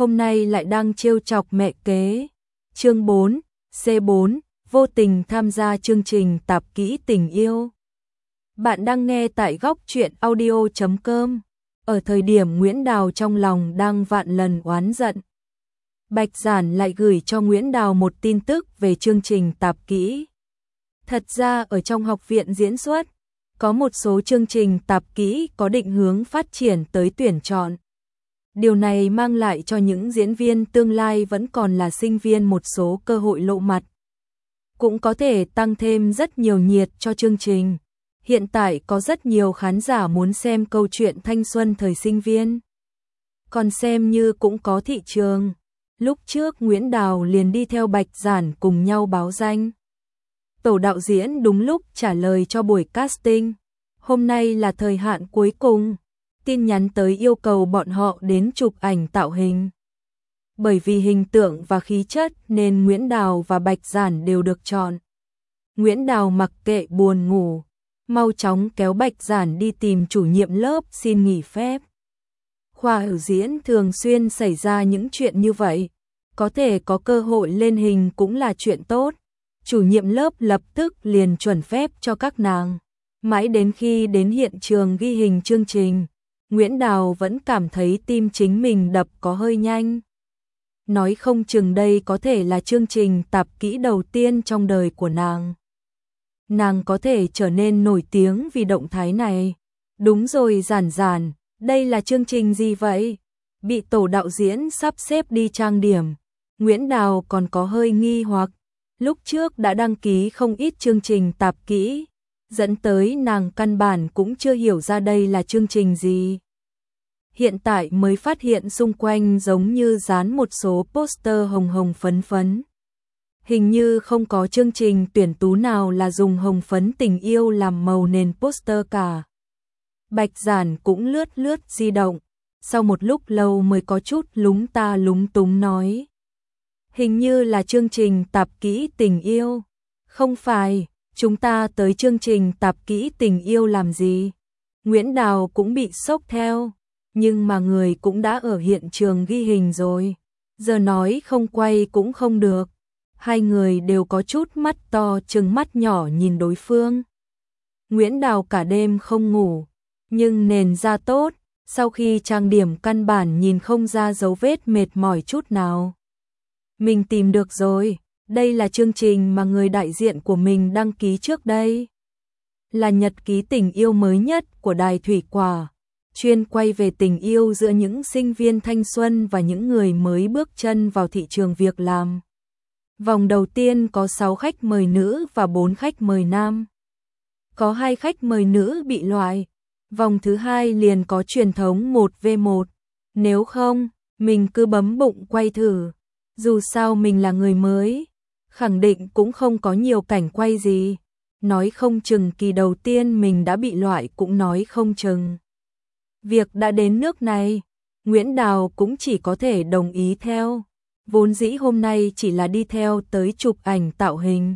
hôm nay lại đang trêu chọc mẹ kế. Chương 4, C4, vô tình tham gia chương trình tạp kỹ tình yêu. Bạn đang nghe tại góc truyện audio.com. Ở thời điểm Nguyễn Đào trong lòng đang vạn lần oán giận, Bạch Giản lại gửi cho Nguyễn Đào một tin tức về chương trình tạp kỹ. Thật ra ở trong học viện diễn xuất, có một số chương trình tạp kỹ có định hướng phát triển tới tuyển chọn. Điều này mang lại cho những diễn viên tương lai vẫn còn là sinh viên một số cơ hội lộ mặt. Cũng có thể tăng thêm rất nhiều nhiệt cho chương trình. Hiện tại có rất nhiều khán giả muốn xem câu chuyện thanh xuân thời sinh viên. Còn xem như cũng có thị trường. Lúc trước Nguyễn Đào liền đi theo Bạch Giản cùng nhau báo danh. Tổ đạo diễn đúng lúc trả lời cho buổi casting. Hôm nay là thời hạn cuối cùng. Tin nhắn tới yêu cầu bọn họ đến chụp ảnh tạo hình. Bởi vì hình tượng và khí chất nên Nguyễn Đào và Bạch Giản đều được chọn. Nguyễn Đào mặc kệ buồn ngủ, mau chóng kéo Bạch Giản đi tìm chủ nhiệm lớp xin nghỉ phép. Khoa biểu diễn thường xuyên xảy ra những chuyện như vậy, có thể có cơ hội lên hình cũng là chuyện tốt. Chủ nhiệm lớp lập tức liền chuẩn phép cho các nàng. Mãi đến khi đến hiện trường ghi hình chương trình, Nguyễn Đào vẫn cảm thấy tim chính mình đập có hơi nhanh. Nói không chừng đây có thể là chương trình tạp kỹ đầu tiên trong đời của nàng. Nàng có thể trở nên nổi tiếng vì động thái này. Đúng rồi Giản, đây là chương trình gì vậy? Bị tổ đạo diễn sắp xếp đi trang điểm, Nguyễn Đào còn có hơi nghi hoặc. Lúc trước đã đăng ký không ít chương trình tạp kỹ, dẫn tới nàng căn bản cũng chưa hiểu ra đây là chương trình gì. Hiện tại mới phát hiện xung quanh giống như dán một số poster hồng hồng phấn phấn. Hình như không có chương trình tuyển tú nào là dùng hồng phấn tình yêu làm màu nền poster cả. Bạch Giản cũng lướt di động, sau một lúc lâu mới có chút lúng ta lúng túng nói. Hình như là chương trình tạp kỹ tình yêu. Không phải, chúng ta tới chương trình tạp kỹ tình yêu làm gì? Nguyễn Đào cũng bị sốc theo, nhưng mà người cũng đã ở hiện trường ghi hình rồi. Giờ nói không quay cũng không được. Hai người đều có chút mắt to trừng mắt nhỏ nhìn đối phương. Nguyễn Đào cả đêm không ngủ, nhưng nền da tốt, sau khi trang điểm căn bản nhìn không ra dấu vết mệt mỏi chút nào. Mình tìm được rồi, đây là chương trình mà người đại diện của mình đăng ký trước đây. Là nhật ký tình yêu mới nhất của Đài Thủy Quả, chuyên quay về tình yêu giữa những sinh viên thanh xuân và những người mới bước chân vào thị trường việc làm. Vòng đầu tiên có 6 khách mời nữ và 4 khách mời nam. Có 2 khách mời nữ bị loại, vòng thứ 2 liền có truyền thống 1v1. Nếu không, mình cứ bấm bụng quay thử. Dù sao mình là người mới, khẳng định cũng không có nhiều cảnh quay gì. Nói không chừng kỳ đầu tiên mình đã bị loại cũng nói không chừng. Việc đã đến nước này, Nguyễn Đào cũng chỉ có thể đồng ý theo. Vốn dĩ hôm nay chỉ là đi theo tới chụp ảnh tạo hình.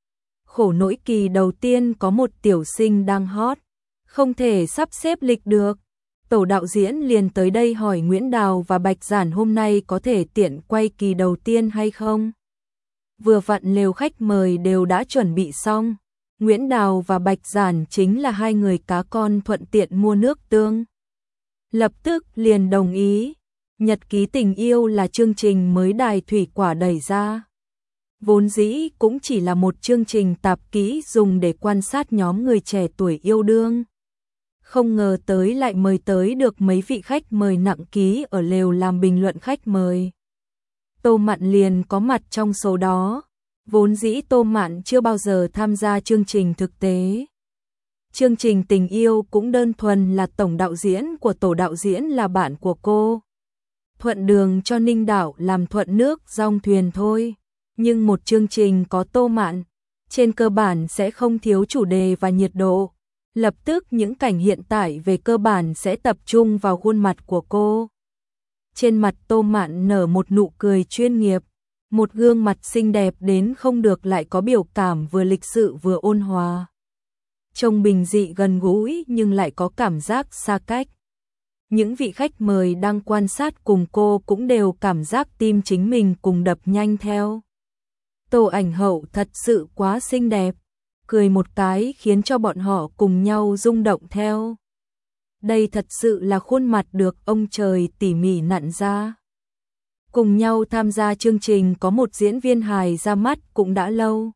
Khổ nỗi kỳ đầu tiên có một tiểu sinh đang hot, không thể sắp xếp lịch được. Tổ đạo diễn liền tới đây hỏi Nguyễn Đào và Bạch Giản hôm nay có thể tiện quay kỳ đầu tiên hay không. Vừa vặn lều khách mời đều đã chuẩn bị xong. Nguyễn Đào và Bạch Giản chính là hai người cá con thuận tiện mua nước tương. Lập tức liền đồng ý. Nhật ký tình yêu là chương trình mới Đài Thủy Quả đẩy ra. Vốn dĩ cũng chỉ là một chương trình tạp kỹ dùng để quan sát nhóm người trẻ tuổi yêu đương. Không ngờ tới lại mời tới được mấy vị khách mời nặng ký ở lều làm bình luận khách mời. Tô Mạn liền có mặt trong số đó. Vốn dĩ Tô Mạn chưa bao giờ tham gia chương trình thực tế. Chương trình tình yêu cũng đơn thuần là tổng đạo diễn của tổ đạo diễn là bạn của cô. Thuận đường cho Ninh Đạo làm thuận nước dong thuyền thôi. Nhưng một chương trình có Tô Mạn, trên cơ bản sẽ không thiếu chủ đề và nhiệt độ. Lập tức những cảnh hiện tại về cơ bản sẽ tập trung vào khuôn mặt của cô. Trên mặt Tô Mạn nở một nụ cười chuyên nghiệp, một gương mặt xinh đẹp đến không được lại có biểu cảm vừa lịch sự vừa ôn hòa. Trông bình dị gần gũi nhưng lại có cảm giác xa cách. Những vị khách mời đang quan sát cùng cô cũng đều cảm giác tim chính mình cùng đập nhanh theo. Tô Ảnh Hậu thật sự quá xinh đẹp, cười một cái khiến cho bọn họ cùng nhau rung động theo. Đây thật sự là khuôn mặt được ông trời tỉ mỉ nặn ra. Cùng nhau tham gia chương trình có một diễn viên hài ra mắt cũng đã lâu.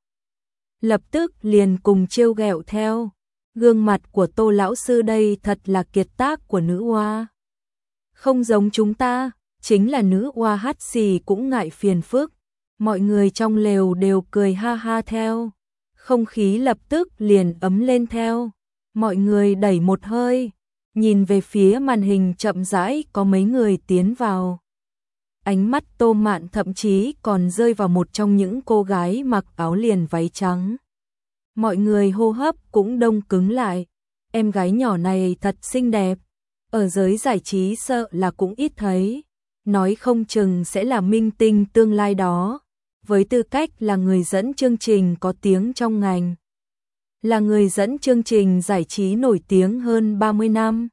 Lập tức liền cùng trêu ghẹo theo. Gương mặt của Tô lão sư đây thật là kiệt tác của nữ oa. Không giống chúng ta, chính là nữ oa hát xì cũng ngại phiền phức. Mọi người trong lều đều cười ha ha theo. Không khí lập tức liền ấm lên theo. Mọi người đẩy một hơi, nhìn về phía màn hình chậm rãi có mấy người tiến vào. Ánh mắt Tô Mạn thậm chí còn rơi vào một trong những cô gái mặc áo liền váy trắng. Mọi người hô hấp cũng đông cứng lại. Em gái nhỏ này thật xinh đẹp. Ở giới giải trí sợ là cũng ít thấy. Nói không chừng sẽ là minh tinh tương lai đó. Với tư cách là người dẫn chương trình có tiếng trong ngành. Là người dẫn chương trình giải trí nổi tiếng hơn 30 năm.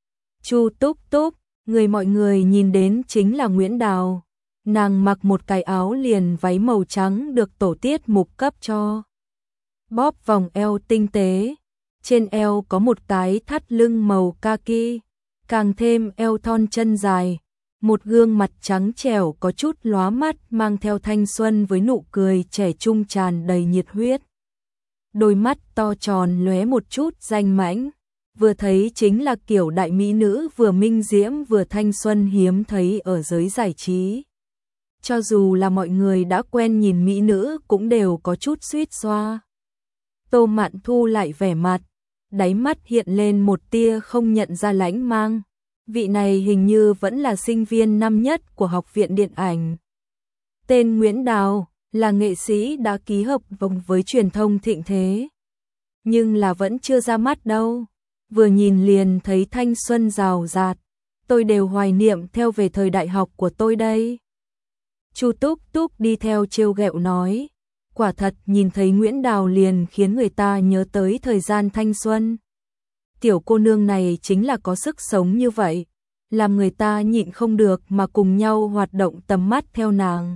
Chu Túc Túc, người mọi người nhìn đến chính là Nguyễn Đào. Nàng mặc một cái áo liền váy màu trắng được tổ tiết mục cấp cho. Bóp vòng eo tinh tế. Trên eo có một cái thắt lưng màu kaki. Càng thêm eo thon chân dài. Một gương mặt trắng trẻo có chút lóa mắt mang theo thanh xuân với nụ cười trẻ trung tràn đầy nhiệt huyết. Đôi mắt to tròn lóe một chút danh mãnh. Vừa thấy chính là kiểu đại mỹ nữ vừa minh diễm vừa thanh xuân hiếm thấy ở giới giải trí. Cho dù là mọi người đã quen nhìn mỹ nữ cũng đều có chút suýt xoa. Tô Mạn thu lại vẻ mặt, đáy mắt hiện lên một tia không nhận ra lãnh mang. Vị này hình như vẫn là sinh viên năm nhất của Học viện Điện ảnh. Tên Nguyễn Đào, là nghệ sĩ đã ký hợp đồng với truyền thông thịnh thế. Nhưng là vẫn chưa ra mắt đâu. Vừa nhìn liền thấy thanh xuân rào rạt. Tôi đều hoài niệm theo về thời đại học của tôi đây. Chu Túc Túc đi theo trêu ghẹo nói. Quả thật nhìn thấy Nguyễn Đào liền khiến người ta nhớ tới thời gian thanh xuân. Tiểu cô nương này chính là có sức sống như vậy. Làm người ta nhịn không được mà cùng nhau hoạt động tầm mắt theo nàng.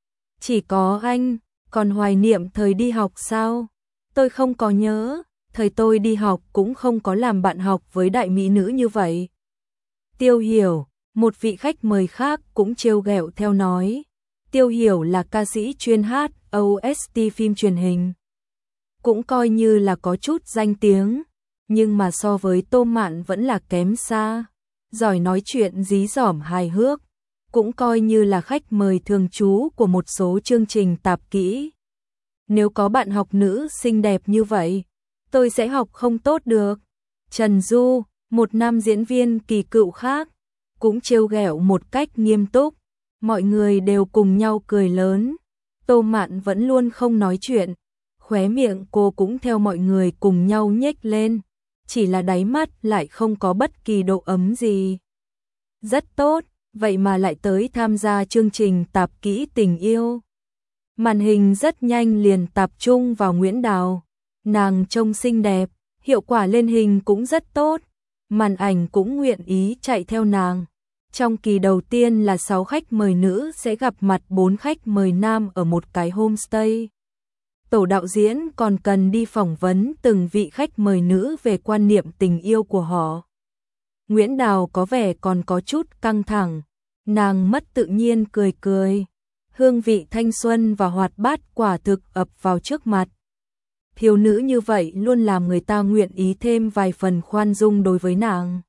Chỉ có anh, còn hoài niệm thời đi học sao? Tôi không có nhớ, thời tôi đi học cũng không có làm bạn học với đại mỹ nữ như vậy. Tiêu Hiểu, một vị khách mời khác cũng trêu ghẹo theo nói. Tiêu Hiểu là ca sĩ chuyên hát OST phim truyền hình. Cũng coi như là có chút danh tiếng, nhưng mà so với Tô Mạn vẫn là kém xa. Giỏi nói chuyện dí dỏm hài hước, cũng coi như là khách mời thường trú của một số chương trình tạp kỹ. Nếu có bạn học nữ xinh đẹp như vậy, tôi sẽ học không tốt được. Trần Du, một nam diễn viên kỳ cựu khác, cũng trêu ghẹo một cách nghiêm túc. Mọi người đều cùng nhau cười lớn. Tô Mạn vẫn luôn không nói chuyện, khóe miệng cô cũng theo mọi người cùng nhau nhếch lên, chỉ là đáy mắt lại không có bất kỳ độ ấm gì. Rất tốt, vậy mà lại tới tham gia chương trình tạp kỹ tình yêu. Màn hình rất nhanh liền tập trung vào Nguyễn Đào. Nàng trông xinh đẹp, hiệu quả lên hình cũng rất tốt. Màn ảnh cũng nguyện ý chạy theo nàng. Trong kỳ đầu tiên là 6 khách mời nữ sẽ gặp mặt 4 khách mời nam ở một cái homestay. Tổ đạo diễn còn cần đi phỏng vấn từng vị khách mời nữ về quan niệm tình yêu của họ. Nguyễn Đào có vẻ còn có chút căng thẳng. Nàng mất tự nhiên cười cười. Hương vị thanh xuân và hoạt bát quả thực ập vào trước mặt. Thiếu nữ như vậy luôn làm người ta nguyện ý thêm vài phần khoan dung đối với nàng.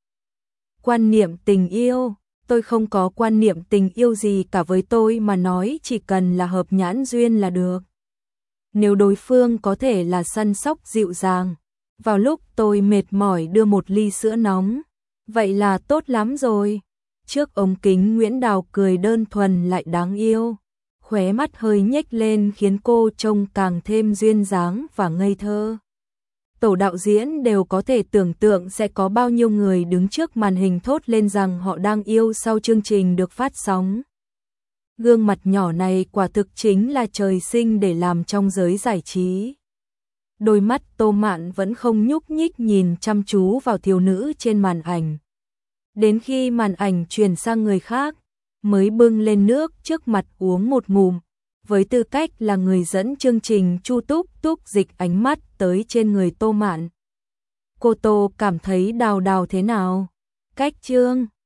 Quan niệm tình yêu, tôi không có quan niệm tình yêu gì cả, với tôi mà nói chỉ cần là hợp nhãn duyên là được. Nếu đối phương có thể là săn sóc dịu dàng, vào lúc tôi mệt mỏi đưa một ly sữa nóng, vậy là tốt lắm rồi. Trước ống kính Nguyễn Đào cười đơn thuần lại đáng yêu, khóe mắt hơi nhếch lên khiến cô trông càng thêm duyên dáng và ngây thơ. Tổ đạo diễn đều có thể tưởng tượng sẽ có bao nhiêu người đứng trước màn hình thốt lên rằng họ đang yêu sau chương trình được phát sóng. Gương mặt nhỏ này quả thực chính là trời sinh để làm trong giới giải trí. Đôi mắt Tô Mạn vẫn không nhúc nhích nhìn chăm chú vào thiếu nữ trên màn ảnh. Đến khi màn ảnh chuyển sang người khác, mới bưng lên nước trước mặt uống một ngụm. Với tư cách là người dẫn chương trình, Chu Túc Túc dịch ánh mắt tới trên người Tô Mạn. Cô Tô cảm thấy Đào Đào thế nào? Cách Trương